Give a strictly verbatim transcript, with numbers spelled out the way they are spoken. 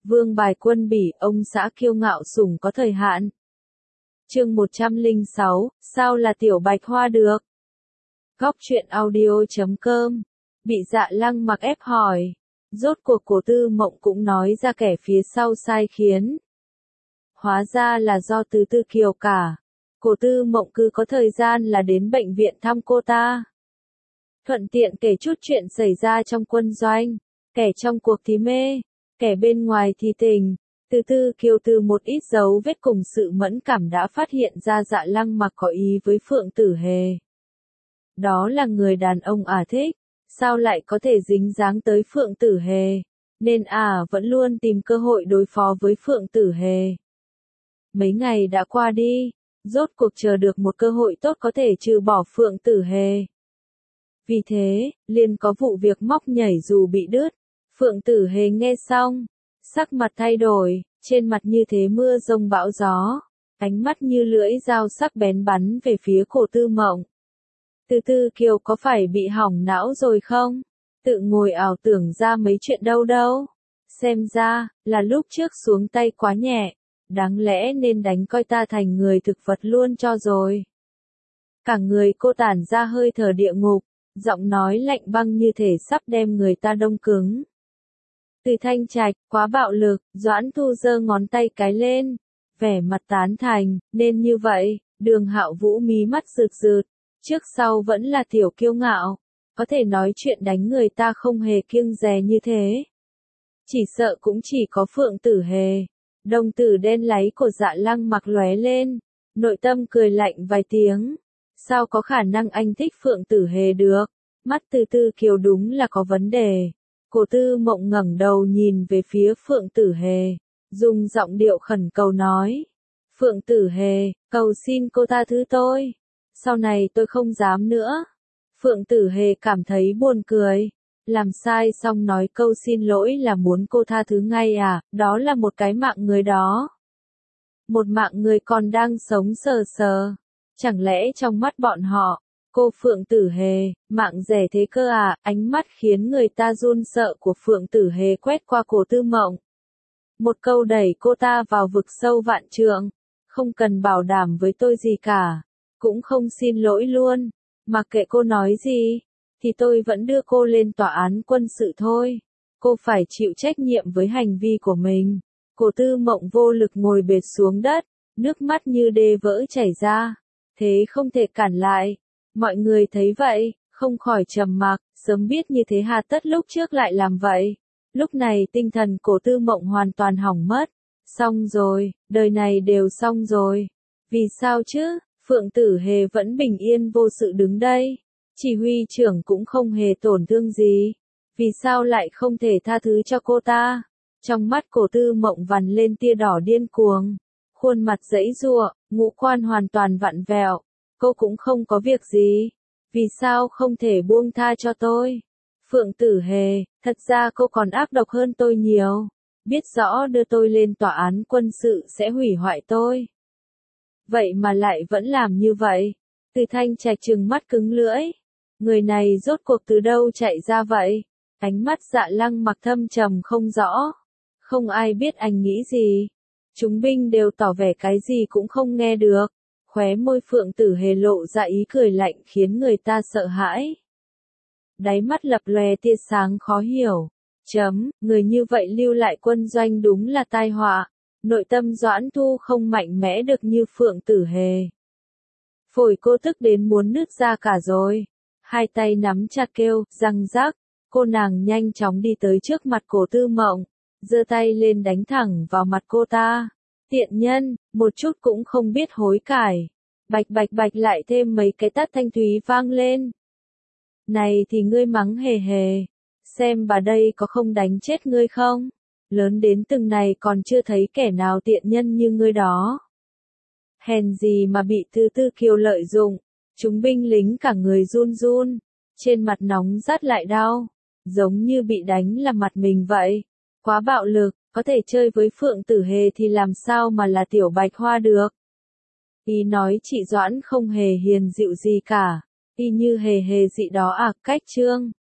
Vương bài quân bỉ, ông xã kiêu ngạo sủng có thời hạn. Chương một trăm lẻ sáu, sao là tiểu bạch hoa được? Góc truyện audio chấm com. Bị Dạ Lăng Mặc ép hỏi. Rốt cuộc Cổ Tư Mộng cũng nói ra kẻ phía sau sai khiến. Hóa ra là do Từ Tư Kiều cả. Cổ Tư Mộng cứ có thời gian là đến bệnh viện thăm cô ta. Thuận tiện kể chút chuyện xảy ra trong quân doanh. Kẻ trong cuộc thì mê, kẻ bên ngoài thì tình. Từ Tư Kiều từ một ít dấu vết cùng sự mẫn cảm đã phát hiện ra Dạ Lăng Mặc có ý với Phượng Tử Hề. Đó là người đàn ông ả thích, sao lại có thể dính dáng tới Phượng Tử Hề, nên ả vẫn luôn tìm cơ hội đối phó với Phượng Tử Hề. Mấy ngày đã qua đi, rốt cuộc chờ được một cơ hội tốt có thể trừ bỏ Phượng Tử Hề. Vì thế, liền có vụ việc móc nhảy dù bị đứt. Phượng Tử Hề nghe xong, sắc mặt thay đổi, trên mặt như thế mưa rông bão gió, ánh mắt như lưỡi dao sắc bén bắn về phía Cổ Tư Mộng. Từ Tư Kiều có phải bị hỏng não rồi không? Tự ngồi ảo tưởng ra mấy chuyện đâu đâu. Xem ra, là lúc trước xuống tay quá nhẹ, đáng lẽ nên đánh coi ta thành người thực vật luôn cho rồi. Cả người cô tản ra hơi thở địa ngục, giọng nói lạnh băng như thể sắp đem người ta đông cứng. Từ Thanh Trạch, quá bạo lực, Doãn Thu giơ ngón tay cái lên, vẻ mặt tán thành, nên như vậy. Đường Hạo Vũ mí mắt rực rực, trước sau vẫn là tiểu kiêu ngạo, có thể nói chuyện đánh người ta không hề kiêng dè như thế. Chỉ sợ cũng chỉ có Phượng Tử Hề. Đồng tử đen láy của Dạ Lăng Mặc lóe lên, nội tâm cười lạnh vài tiếng. Sao có khả năng anh thích Phượng Tử Hề được? Mắt Từ Tư Kiều đúng là có vấn đề. Cổ Tư Mộng ngẩng đầu nhìn về phía Phượng Tử Hề, dùng giọng điệu khẩn cầu nói. Phượng Tử Hề, cầu xin cô tha thứ tôi. Sau này tôi không dám nữa. Phượng Tử Hề cảm thấy buồn cười. Làm sai xong nói câu xin lỗi là muốn cô tha thứ ngay à, đó là một cái mạng người đó. Một mạng người còn đang sống sờ sờ. Chẳng lẽ trong mắt bọn họ, cô Phượng Tử Hề, mạng rẻ thế cơ à? Ánh mắt khiến người ta run sợ của Phượng Tử Hề quét qua Cổ Tư Mộng. Một câu đẩy cô ta vào vực sâu vạn trượng. Không cần bảo đảm với tôi gì cả. Cũng không xin lỗi luôn. Mặc kệ cô nói gì, thì tôi vẫn đưa cô lên tòa án quân sự thôi. Cô phải chịu trách nhiệm với hành vi của mình. Cổ Tư Mộng vô lực ngồi bệt xuống đất, nước mắt như đê vỡ chảy ra. Thế không thể cản lại. Mọi người thấy vậy, không khỏi trầm mặc, sớm biết như thế hà tất lúc trước lại làm vậy. Lúc này tinh thần Cổ Tư Mộng hoàn toàn hỏng mất. Xong rồi, đời này đều xong rồi. Vì sao chứ? Phượng Tử Hề vẫn bình yên vô sự đứng đây. Chỉ huy trưởng cũng không hề tổn thương gì. Vì sao lại không thể tha thứ cho cô ta? Trong mắt Cổ Tư Mộng vằn lên tia đỏ điên cuồng. Khuôn mặt giãy giụa, ngũ quan hoàn toàn vặn vẹo. Cô cũng không có việc gì. Vì sao không thể buông tha cho tôi? Phượng Tử Hề, thật ra cô còn ác độc hơn tôi nhiều. Biết rõ đưa tôi lên tòa án quân sự sẽ hủy hoại tôi. Vậy mà lại vẫn làm như vậy. Từ Thanh Trạch trừng mắt cứng lưỡi. Người này rốt cuộc từ đâu chạy ra vậy? Ánh mắt Dạ Lăng Mặc thâm trầm không rõ. Không ai biết anh nghĩ gì. Chúng binh đều tỏ vẻ cái gì cũng không nghe được. Khóe môi Phượng Tử Hề lộ ra ý cười lạnh khiến người ta sợ hãi. Đáy mắt lập lòe tia sáng khó hiểu. Chấm, người như vậy lưu lại quân doanh đúng là tai họa. Nội tâm Doãn Thu không mạnh mẽ được như Phượng Tử Hề. Phổi cô tức đến muốn nứt ra cả rồi. Hai tay nắm chặt kêu, răng rắc. Cô nàng nhanh chóng đi tới trước mặt Cổ Tư Mộng, giơ tay lên đánh thẳng vào mặt cô ta. Tiện nhân, một chút cũng không biết hối cải. Bạch bạch bạch lại thêm mấy cái tát thanh thúy vang lên. Này thì ngươi mắng hề hề. Xem bà đây có không đánh chết ngươi không? Lớn đến từng này còn chưa thấy kẻ nào tiện nhân như ngươi đó. Hèn gì mà bị Từ Tư Kiều lợi dụng. Chúng binh lính cả người run run. Trên mặt nóng rát lại đau. Giống như bị đánh là mặt mình vậy. Quá bạo lực, có thể chơi với Phượng Tử Hề thì làm sao mà là tiểu bạch hoa được. Y nói chị Doãn không hề hiền dịu gì cả. Y như hề hề dị đó à, cách trương.